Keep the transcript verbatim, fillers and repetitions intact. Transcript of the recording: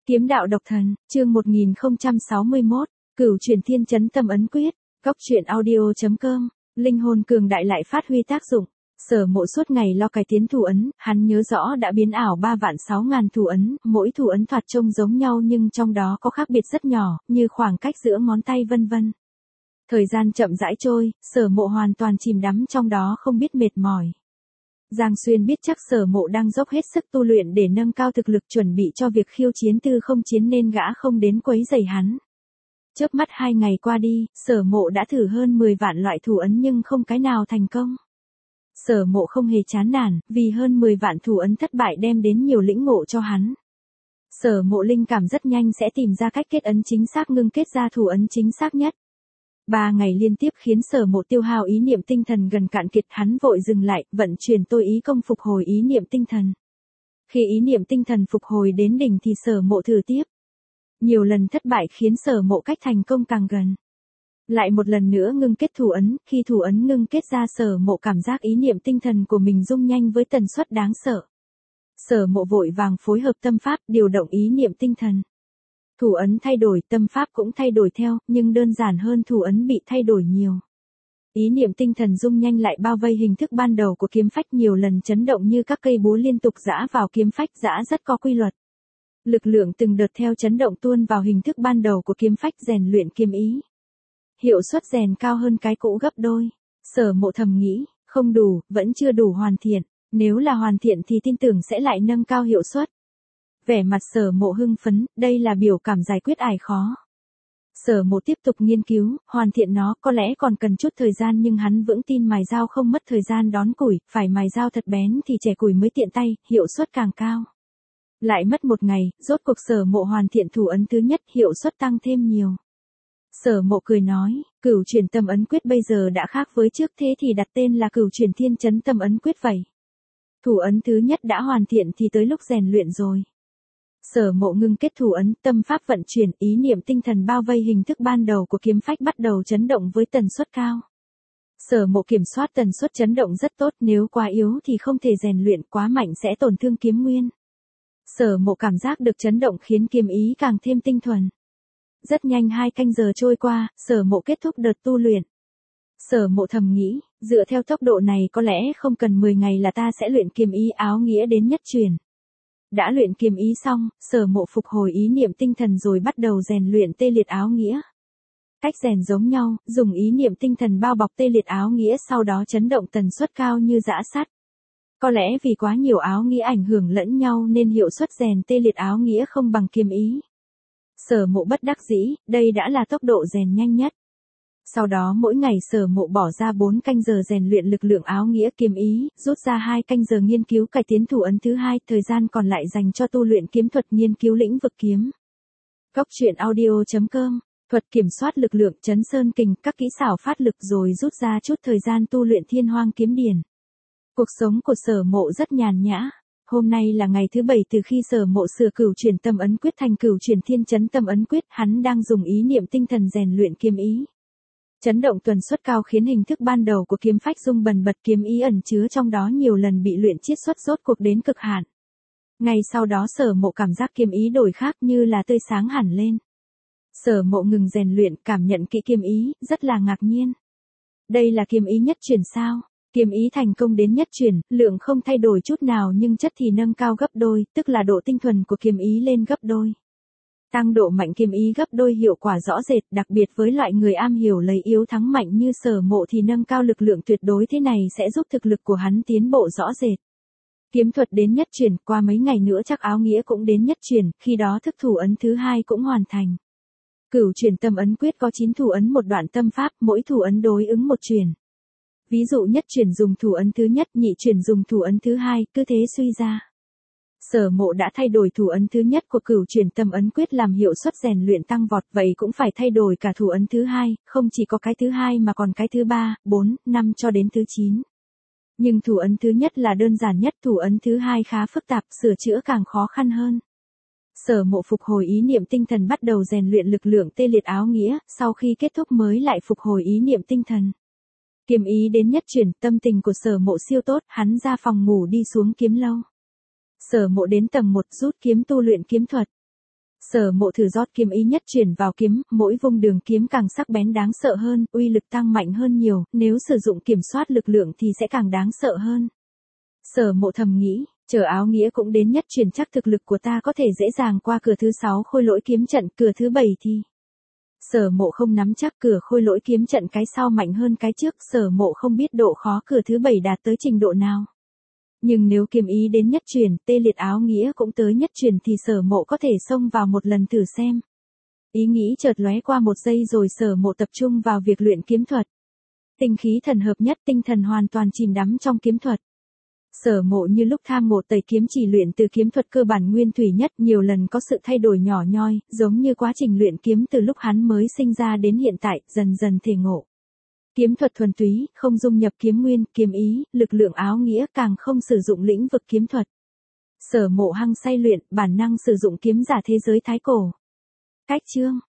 Kiếm đạo độc thần, chương một nghìn không trăm sáu mươi mốt, Cửu Truyền Thiên Chấn Tâm Ấn Quyết, Cốc truyện audio chấm com, linh hồn cường đại lại phát huy tác dụng. Sở Mộ suốt ngày lo cải tiến thủ ấn, hắn nhớ rõ đã biến ảo ba vạn sáu ngàn thủ ấn, mỗi thủ ấn thoạt trông giống nhau nhưng trong đó có khác biệt rất nhỏ, như khoảng cách giữa ngón tay vân vân. Thời gian chậm rãi trôi, Sở Mộ hoàn toàn chìm đắm trong đó không biết mệt mỏi. Giang Xuyên biết chắc Sở Mộ đang dốc hết sức tu luyện để nâng cao thực lực chuẩn bị cho việc khiêu chiến tư không chiến nên gã không đến quấy rầy hắn. Chớp mắt hai ngày qua đi, Sở Mộ đã thử hơn mười vạn loại thủ ấn nhưng không cái nào thành công. Sở Mộ không hề chán nản, vì hơn mười vạn thủ ấn thất bại đem đến nhiều lĩnh ngộ cho hắn. Sở Mộ linh cảm rất nhanh sẽ tìm ra cách kết ấn chính xác ngưng kết ra thủ ấn chính xác nhất. Ba ngày liên tiếp khiến Sở Mộ tiêu hao ý niệm tinh thần gần cạn kiệt, hắn vội dừng lại, vận chuyển tôi ý công phục hồi ý niệm tinh thần. Khi ý niệm tinh thần phục hồi đến đỉnh thì Sở Mộ thử tiếp. Nhiều lần thất bại khiến Sở Mộ cách thành công càng gần. Lại một lần nữa ngưng kết thủ ấn, khi thủ ấn ngưng kết ra Sở Mộ cảm giác ý niệm tinh thần của mình rung nhanh với tần suất đáng sợ. Sở Mộ vội vàng phối hợp tâm pháp điều động ý niệm tinh thần. Thủ ấn thay đổi, tâm pháp cũng thay đổi theo, nhưng đơn giản hơn thủ ấn bị thay đổi nhiều. Ý niệm tinh thần rung nhanh lại bao vây hình thức ban đầu của kiếm phách, nhiều lần chấn động như các cây búa liên tục giã vào kiếm phách, giã rất có quy luật. Lực lượng từng đợt theo chấn động tuôn vào hình thức ban đầu của kiếm phách, rèn luyện kiếm ý. Hiệu suất rèn cao hơn cái cũ gấp đôi. Sở Mộ thầm nghĩ, không đủ, vẫn chưa đủ hoàn thiện. Nếu là hoàn thiện thì tin tưởng sẽ lại nâng cao hiệu suất. Vẻ mặt Sở Mộ hưng phấn, đây là biểu cảm giải quyết ải khó. Sở Mộ tiếp tục nghiên cứu, hoàn thiện nó, có lẽ còn cần chút thời gian nhưng hắn vững tin mài dao không mất thời gian đón củi, phải mài dao thật bén thì chẻ củi mới tiện tay, hiệu suất càng cao. Lại mất một ngày, rốt cuộc Sở Mộ hoàn thiện thủ ấn thứ nhất, hiệu suất tăng thêm nhiều. Sở Mộ cười nói, Cửu Truyền Tâm Ấn Quyết bây giờ đã khác với trước, thế thì đặt tên là Cửu Truyền Thiên Chấn Tâm Ấn Quyết vậy. Thủ ấn thứ nhất đã hoàn thiện thì tới lúc rèn luyện rồi. Sở Mộ ngưng kết thủ ấn, tâm pháp vận chuyển, ý niệm tinh thần bao vây hình thức ban đầu của kiếm phách bắt đầu chấn động với tần suất cao. Sở Mộ kiểm soát tần suất chấn động rất tốt, nếu quá yếu thì không thể rèn luyện, quá mạnh sẽ tổn thương kiếm nguyên. Sở Mộ cảm giác được chấn động khiến kiếm ý càng thêm tinh thuần. Rất nhanh hai canh giờ trôi qua, Sở Mộ kết thúc đợt tu luyện. Sở Mộ thầm nghĩ, dựa theo tốc độ này có lẽ không cần mười ngày là ta sẽ luyện kiếm ý áo nghĩa đến nhất truyền. Đã luyện kiếm ý xong, Sở Mộ phục hồi ý niệm tinh thần rồi bắt đầu rèn luyện tê liệt áo nghĩa. Cách rèn giống nhau, dùng ý niệm tinh thần bao bọc tê liệt áo nghĩa, sau đó chấn động tần suất cao như giã sắt. Có lẽ vì quá nhiều áo nghĩa ảnh hưởng lẫn nhau nên hiệu suất rèn tê liệt áo nghĩa không bằng kiếm ý. Sở Mộ bất đắc dĩ, đây đã là tốc độ rèn nhanh nhất. Sau đó mỗi ngày Sở Mộ bỏ ra bốn canh giờ rèn luyện lực lượng áo nghĩa kiếm ý, rút ra hai canh giờ nghiên cứu cải tiến thủ ấn thứ hai, thời gian còn lại dành cho tu luyện kiếm thuật, nghiên cứu lĩnh vực kiếm. Cốc truyện audio chấm com, thuật kiểm soát lực lượng, chấn sơn kình, các kỹ xảo phát lực, rồi rút ra chút thời gian tu luyện Thiên Hoang kiếm điển. Cuộc sống của Sở Mộ rất nhàn nhã. Hôm nay là ngày thứ bảy từ khi Sở Mộ sửa Cửu Truyền Tâm Ấn Quyết thành Cửu Truyền Thiên Chấn Tâm Ấn Quyết, hắn đang dùng ý niệm tinh thần rèn luyện kiếm ý. Chấn động tuần suất cao khiến hình thức ban đầu của kiếm phách rung bần bật, kiếm ý ẩn chứa trong đó nhiều lần bị luyện chiết xuất rốt cuộc đến cực hạn. Ngay sau đó Sở Mộ cảm giác kiếm ý đổi khác, như là tươi sáng hẳn lên. Sở Mộ ngừng rèn luyện, cảm nhận kỹ kiếm ý, rất là ngạc nhiên. Đây là kiếm ý nhất truyền sao? Kiếm ý thành công đến nhất truyền, lượng không thay đổi chút nào nhưng chất thì nâng cao gấp đôi, tức là độ tinh thuần của kiếm ý lên gấp đôi. Tăng độ mạnh kiếm ý gấp đôi, hiệu quả rõ rệt, đặc biệt với loại người am hiểu lấy yếu thắng mạnh như Sở Mộ thì nâng cao lực lượng tuyệt đối thế này sẽ giúp thực lực của hắn tiến bộ rõ rệt. Kiếm thuật đến nhất truyền, qua mấy ngày nữa chắc áo nghĩa cũng đến nhất truyền, khi đó thức thủ ấn thứ hai cũng hoàn thành. Cửu Truyền Tâm Ấn Quyết có chín thủ ấn một đoạn tâm pháp, mỗi thủ ấn đối ứng một truyền. Ví dụ nhất truyền dùng thủ ấn thứ nhất, nhị truyền dùng thủ ấn thứ hai, cứ thế suy ra. Sở Mộ đã thay đổi thủ ấn thứ nhất của Cửu Truyền Tâm Ấn Quyết làm hiệu suất rèn luyện tăng vọt, vậy cũng phải thay đổi cả thủ ấn thứ hai, không chỉ có cái thứ hai mà còn cái thứ ba, bốn, năm cho đến thứ chín. Nhưng thủ ấn thứ nhất là đơn giản nhất, thủ ấn thứ hai khá phức tạp, sửa chữa càng khó khăn hơn. Sở Mộ phục hồi ý niệm tinh thần bắt đầu rèn luyện lực lượng tê liệt áo nghĩa, sau khi kết thúc mới lại phục hồi ý niệm tinh thần. Kiếm ý đến nhất truyền, tâm tình của Sở Mộ siêu tốt, hắn ra phòng ngủ đi xuống kiếm lâu. Sở Mộ đến tầng một rút kiếm tu luyện kiếm thuật. Sở Mộ thử rót kiếm ý nhất chuyển vào kiếm, mỗi vùng đường kiếm càng sắc bén đáng sợ hơn, uy lực tăng mạnh hơn nhiều, nếu sử dụng kiểm soát lực lượng thì sẽ càng đáng sợ hơn. Sở Mộ thầm nghĩ, chờ áo nghĩa cũng đến nhất chuyển chắc thực lực của ta có thể dễ dàng qua cửa thứ sáu khôi lỗi kiếm trận, cửa thứ bảy thì... Sở Mộ không nắm chắc cửa khôi lỗi kiếm trận cái sau mạnh hơn cái trước, Sở Mộ không biết độ khó cửa thứ bảy đạt tới trình độ nào. Nhưng nếu kiếm ý đến nhất truyền, tê liệt áo nghĩa cũng tới nhất truyền thì Sở Mộ có thể xông vào một lần thử xem. Ý nghĩ chợt lóe qua một giây rồi Sở Mộ tập trung vào việc luyện kiếm thuật. Tinh khí thần hợp nhất, tinh thần hoàn toàn chìm đắm trong kiếm thuật. Sở Mộ như lúc tham ngộ tẩy kiếm chỉ luyện từ kiếm thuật cơ bản nguyên thủy nhất, nhiều lần có sự thay đổi nhỏ nhoi, giống như quá trình luyện kiếm từ lúc hắn mới sinh ra đến hiện tại, dần dần thể ngộ. Kiếm thuật thuần túy, không dung nhập kiếm nguyên, kiếm ý, lực lượng áo nghĩa, càng không sử dụng lĩnh vực kiếm thuật. Sở Mộ hăng say luyện, bản năng sử dụng kiếm giả thế giới thái cổ. Cách chương